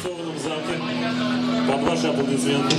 арестованном замке. Под ваши аплодисменты.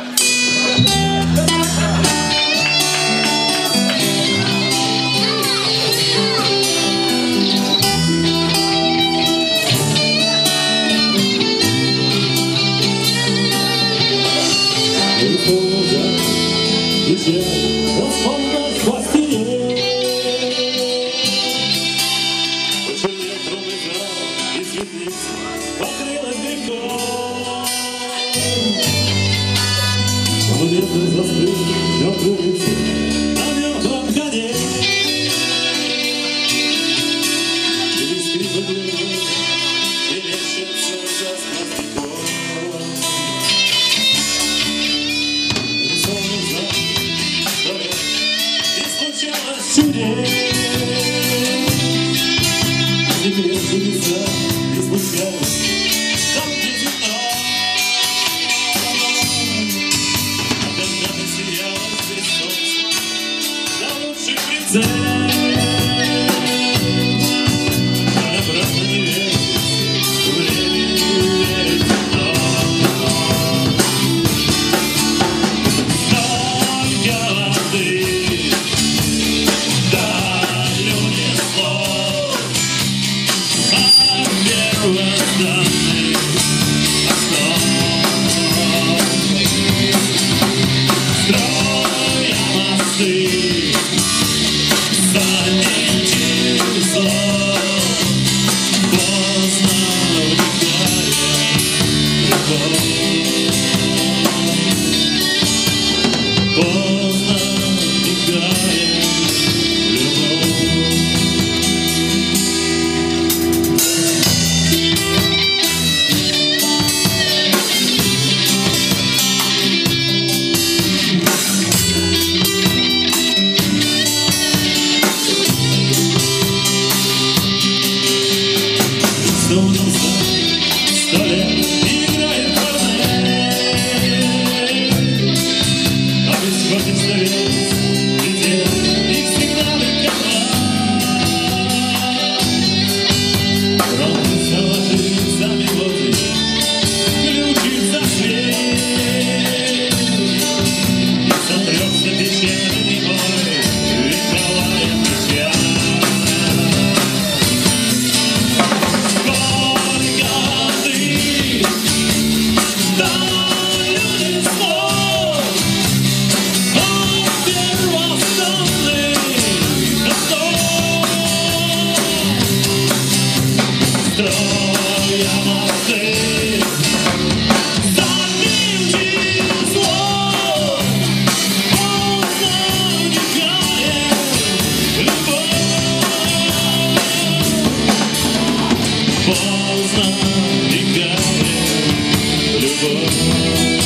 Ветер застыл, мертвый рыцарь на мертвом коне. И скрипы глубины, и лещется за сквозняком. Рисованный знак, что лет, и случалось чудес. Секрет чудеса, и случалось там, где темно. Она просто не верит, время верит, но только воды, да люди слов, а первозданный основ. Строя мосты, поздно мигает любовь.